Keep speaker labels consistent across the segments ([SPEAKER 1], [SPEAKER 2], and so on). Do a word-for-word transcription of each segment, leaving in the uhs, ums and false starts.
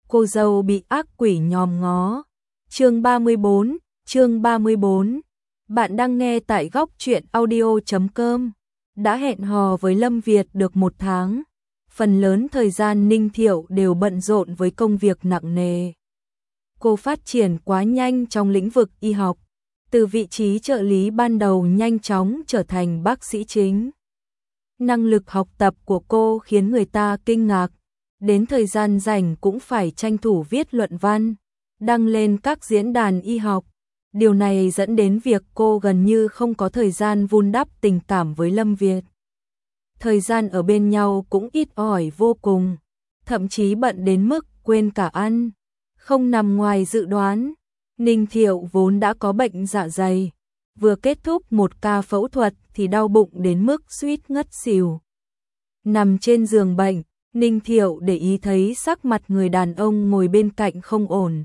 [SPEAKER 1] cô dâu bị ác quỷ nhòm ngó. Chương ba mươi bốn, chương ba mươi bốn. Bạn đang nghe tại góc truyện audio chấm com. Đã hẹn hò với Lâm Việt được một tháng. Phần lớn thời gian Ninh Thiệu đều bận rộn với công việc nặng nề. Cô phát triển quá nhanh trong lĩnh vực y học. Từ vị trí trợ lý ban đầu nhanh chóng trở thành bác sĩ chính. Năng lực học tập của cô khiến người ta kinh ngạc. Đến thời gian rảnh cũng phải tranh thủ viết luận văn, đăng lên các diễn đàn y học. Điều này dẫn đến việc cô gần như không có thời gian vun đắp tình cảm với Lâm Việt. Thời gian ở bên nhau cũng ít ỏi vô cùng, thậm chí bận đến mức quên cả ăn. Không nằm ngoài dự đoán, Ninh Thiệu vốn đã có bệnh dạ dày, vừa kết thúc một ca phẫu thuật thì đau bụng đến mức suýt ngất xỉu. Nằm trên giường bệnh, Ninh Thiệu để ý thấy sắc mặt người đàn ông ngồi bên cạnh không ổn.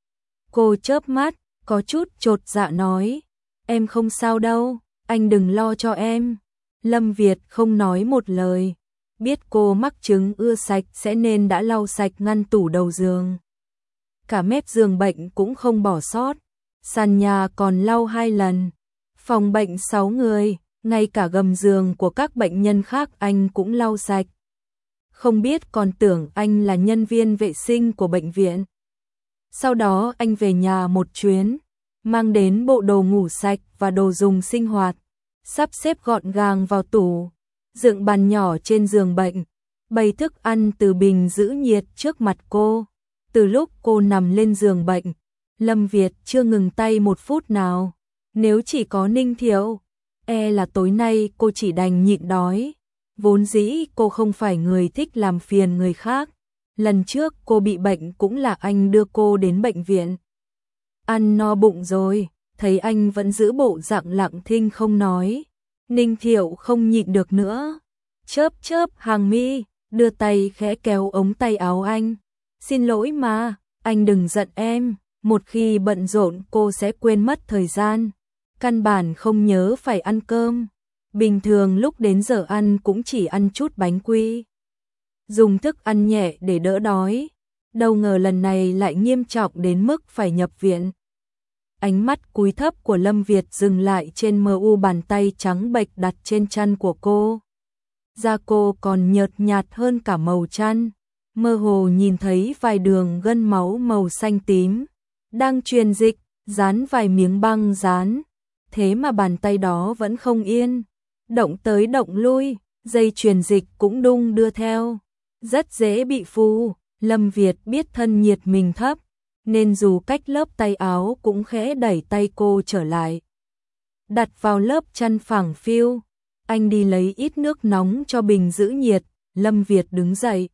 [SPEAKER 1] Cô chớp mắt, có chút chột dạ nói, em không sao đâu, anh đừng lo cho em. Lâm Việt không nói một lời, biết cô mắc chứng ưa sạch sẽ nên đã lau sạch ngăn tủ đầu giường. Cả mép giường bệnh cũng không bỏ sót, sàn nhà còn lau hai lần. Phòng bệnh sáu người, ngay cả gầm giường của các bệnh nhân khác anh cũng lau sạch. Không biết còn tưởng anh là nhân viên vệ sinh của bệnh viện. Sau đó anh về nhà một chuyến, mang đến bộ đồ ngủ sạch và đồ dùng sinh hoạt, sắp xếp gọn gàng vào tủ, dựng bàn nhỏ trên giường bệnh, bày thức ăn từ bình giữ nhiệt trước mặt cô. Từ lúc cô nằm lên giường bệnh, Lâm Việt chưa ngừng tay một phút nào. Nếu chỉ có Ninh Thiệu, e là tối nay cô chỉ đành nhịn đói. Vốn dĩ cô không phải người thích làm phiền người khác. Lần trước cô bị bệnh cũng là anh đưa cô đến bệnh viện. Ăn no bụng rồi, thấy anh vẫn giữ bộ dạng lặng thinh không nói. Ninh Thiệu không nhịn được nữa. Chớp chớp hàng mi, đưa tay khẽ kéo ống tay áo anh. Xin lỗi mà, anh đừng giận em. Một khi bận rộn cô sẽ quên mất thời gian. Căn bản không nhớ phải ăn cơm. Bình thường lúc đến giờ ăn cũng chỉ ăn chút bánh quy, dùng thức ăn nhẹ để đỡ đói. Đâu ngờ lần này lại nghiêm trọng đến mức phải nhập viện. Ánh mắt cúi thấp của Lâm Việt dừng lại trên mờ u bàn tay trắng bệch đặt trên chăn của cô. Da cô còn nhợt nhạt hơn cả màu chăn, mơ hồ nhìn thấy vài đường gân máu màu xanh tím đang truyền dịch, dán vài miếng băng dán. Thế mà bàn tay đó vẫn không yên, động tới động lui, dây truyền dịch cũng đung đưa theo, rất dễ bị phù. Lâm Việt biết thân nhiệt mình thấp, nên dù cách lớp tay áo cũng khẽ đẩy tay cô trở lại, đặt vào lớp chăn phẳng phiu. Anh đi lấy ít nước nóng cho bình giữ nhiệt. Lâm Việt đứng dậy,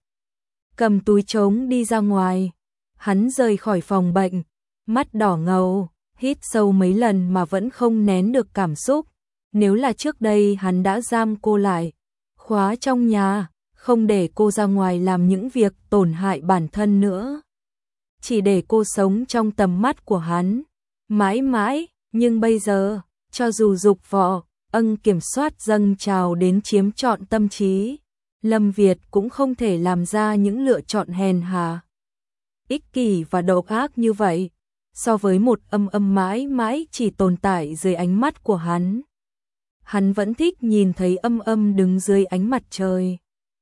[SPEAKER 1] cầm túi trống đi ra ngoài. Hắn rời khỏi phòng bệnh, mắt đỏ ngầu, hít sâu mấy lần mà vẫn không nén được cảm xúc. Nếu là trước đây hắn đã giam cô lại, khóa trong nhà, không để cô ra ngoài làm những việc tổn hại bản thân nữa. Chỉ để cô sống trong tầm mắt của hắn, mãi mãi. Nhưng bây giờ, cho dù dục vọng, ân kiểm soát dâng trào đến chiếm trọn tâm trí, Lâm Việt cũng không thể làm ra những lựa chọn hèn hạ, ích kỷ và độc ác như vậy. So với một âm âm mãi mãi chỉ tồn tại dưới ánh mắt của hắn, hắn vẫn thích nhìn thấy âm âm đứng dưới ánh mặt trời,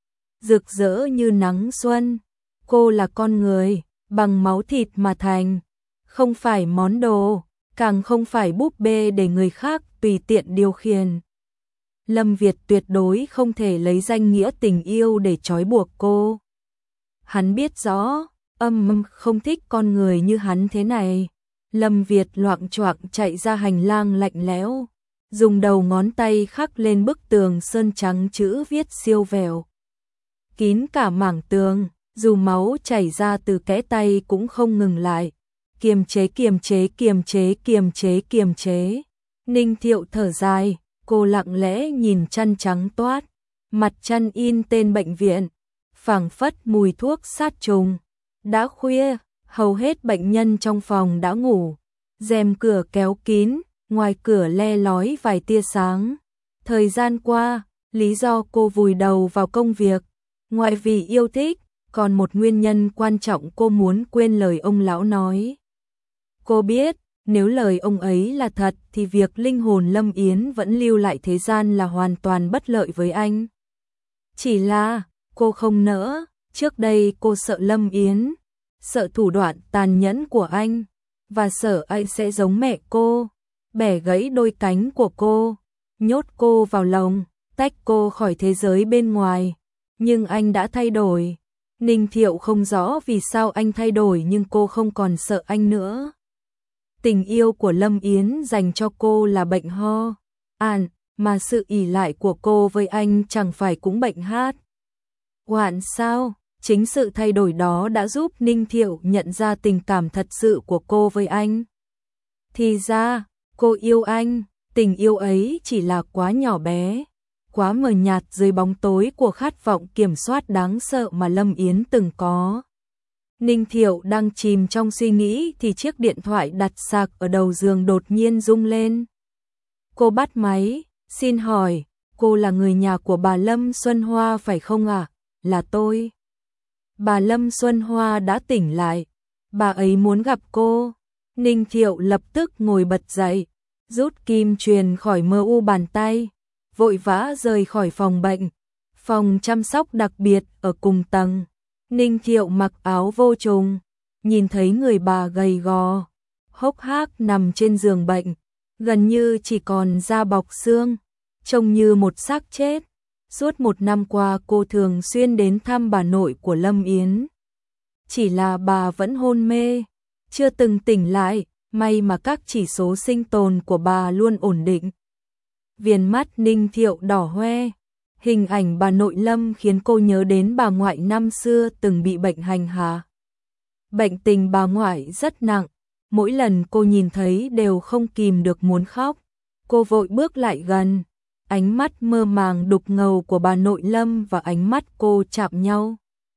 [SPEAKER 1] rực rỡ như nắng xuân. Cô là con người, bằng máu thịt mà thành, không phải món đồ, càng không phải búp bê để người khác tùy tiện điều khiển. Lâm Việt tuyệt đối không thể lấy danh nghĩa tình yêu để trói buộc cô. Hắn biết rõ, âm âm không thích con người như hắn thế này. Lâm Việt loạng choạng chạy ra hành lang lạnh lẽo, dùng đầu ngón tay khắc lên bức tường sơn trắng chữ viết siêu vẹo, kín cả mảng tường. Dù máu chảy ra từ kẽ tay cũng không ngừng lại. Kiềm chế kiềm chế kiềm chế kiềm chế kiềm chế. Ninh Thiệu thở dài, cô lặng lẽ nhìn chăn trắng toát, mặt chăn in tên bệnh viện, phảng phất mùi thuốc sát trùng. Đã khuya, hầu hết bệnh nhân trong phòng đã ngủ, rèm cửa kéo kín, ngoài cửa le lói vài tia sáng. Thời gian qua, lý do cô vùi đầu vào công việc, ngoài vì yêu thích, còn một nguyên nhân quan trọng cô muốn quên lời ông lão nói. Cô biết, nếu lời ông ấy là thật thì việc linh hồn Lâm Yến vẫn lưu lại thế gian là hoàn toàn bất lợi với anh. Chỉ là, cô không nỡ, trước đây cô sợ Lâm Yến, sợ thủ đoạn tàn nhẫn của anh, và sợ anh sẽ giống mẹ cô, bẻ gãy đôi cánh của cô, nhốt cô vào lồng, tách cô khỏi thế giới bên ngoài. Nhưng anh đã thay đổi. Ninh Thiệu không rõ vì sao anh thay đổi nhưng cô không còn sợ anh nữa. Tình yêu của Lâm Yến dành cho cô là bệnh ho, àn, mà sự ỷ lại của cô với anh chẳng phải cũng bệnh hát. Hoạn sao? Chính sự thay đổi đó đã giúp Ninh Thiệu nhận ra tình cảm thật sự của cô với anh. Thì ra, cô yêu anh, tình yêu ấy chỉ là quá nhỏ bé, quá mờ nhạt dưới bóng tối của khát vọng kiểm soát đáng sợ mà Lâm Yến từng có. Ninh Thiệu đang chìm trong suy nghĩ thì chiếc điện thoại đặt sạc ở đầu giường đột nhiên rung lên. Cô bắt máy, xin hỏi, cô là người nhà của bà Lâm Xuân Hoa phải không ạ? À? Là tôi. Bà Lâm Xuân Hoa đã tỉnh lại, bà ấy muốn gặp cô. Ninh Thiệu lập tức ngồi bật dậy, rút kim truyền khỏi mờ u bàn tay, vội vã rời khỏi phòng bệnh, phòng chăm sóc đặc biệt ở cùng tầng. Ninh Thiệu mặc áo vô trùng, nhìn thấy người bà gầy gò, hốc hác nằm trên giường bệnh, gần như chỉ còn da bọc xương, trông như một xác chết. Suốt một năm qua cô thường xuyên đến thăm bà nội của Lâm Yến. Chỉ là bà vẫn hôn mê, chưa từng tỉnh lại, may mà các chỉ số sinh tồn của bà luôn ổn định. Viền mắt Ninh Thiệu đỏ hoe, hình ảnh bà nội Lâm khiến cô nhớ đến bà ngoại năm xưa từng bị bệnh hành hạ. Bệnh tình bà ngoại rất nặng, mỗi lần cô nhìn thấy đều không kìm được muốn khóc. Cô vội bước lại gần, ánh mắt mơ màng đục ngầu của bà nội Lâm và ánh mắt cô chạm nhau.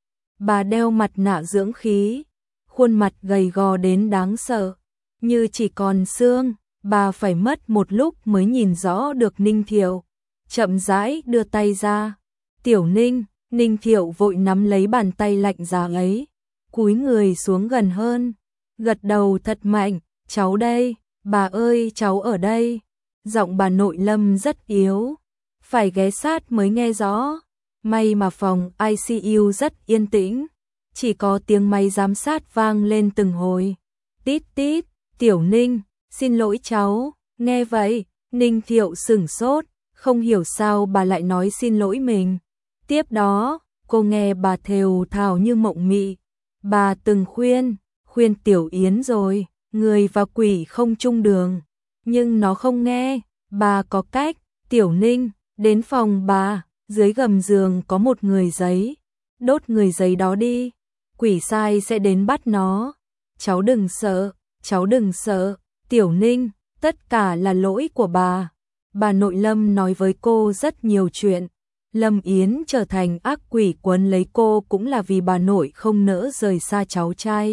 [SPEAKER 1] Bà đeo mặt nạ dưỡng khí, khuôn mặt gầy gò đến đáng sợ, như chỉ còn xương. Bà phải mất một lúc mới nhìn rõ được Ninh Thiệu, chậm rãi đưa tay ra. Tiểu Ninh, Ninh Thiệu vội nắm lấy bàn tay lạnh giá ấy, cúi người xuống gần hơn, gật đầu thật mạnh, cháu đây, bà ơi cháu ở đây. Giọng bà nội Lâm rất yếu, phải ghé sát mới nghe rõ. May mà phòng i xê u rất yên tĩnh, chỉ có tiếng máy giám sát vang lên từng hồi. Tít tít, Tiểu Ninh, xin lỗi cháu. Nghe vậy, Ninh Thiệu sửng sốt, không hiểu sao bà lại nói xin lỗi mình. Tiếp đó, cô nghe bà thều thào như mộng mị. Bà từng khuyên, khuyên Tiểu Yến rồi, người và quỷ không chung đường. Nhưng nó không nghe, bà có cách. Tiểu Ninh, đến phòng bà, dưới gầm giường có một người giấy. Đốt người giấy đó đi, quỷ sai sẽ đến bắt nó. Cháu đừng sợ, cháu đừng sợ. Tiểu Ninh, tất cả là lỗi của bà. Bà nội Lâm nói với cô rất nhiều chuyện. Lâm Yến trở thành ác quỷ quấn lấy cô cũng là vì bà nội không nỡ rời xa cháu trai.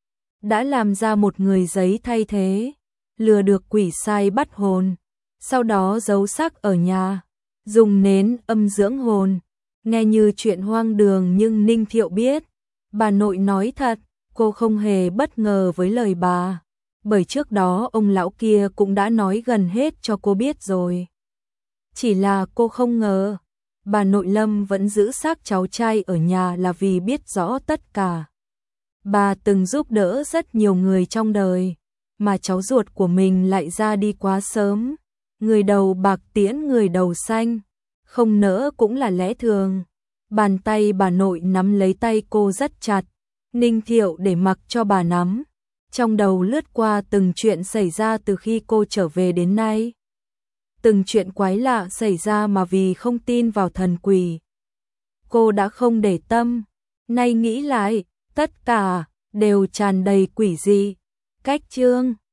[SPEAKER 1] Đã làm ra một người giấy thay thế, lừa được quỷ sai bắt hồn, sau đó giấu xác ở nhà, dùng nến âm dưỡng hồn. Nghe như chuyện hoang đường nhưng Ninh Thiệu biết, bà nội nói thật, cô không hề bất ngờ với lời bà. Bởi trước đó ông lão kia cũng đã nói gần hết cho cô biết rồi. Chỉ là cô không ngờ, bà nội Lâm vẫn giữ xác cháu trai ở nhà là vì biết rõ tất cả. Bà từng giúp đỡ rất nhiều người trong đời, mà cháu ruột của mình lại ra đi quá sớm. Người đầu bạc tiễn người đầu xanh, không nỡ cũng là lẽ thường. Bàn tay bà nội nắm lấy tay cô rất chặt, Ninh Thiệu để mặc cho bà nắm. Trong đầu lướt qua từng chuyện xảy ra từ khi cô trở về đến nay. Từng chuyện quái lạ xảy ra mà vì không tin vào thần quỷ, cô đã không để tâm. Nay nghĩ lại, tất cả đều tràn đầy quỷ dị. Cách chương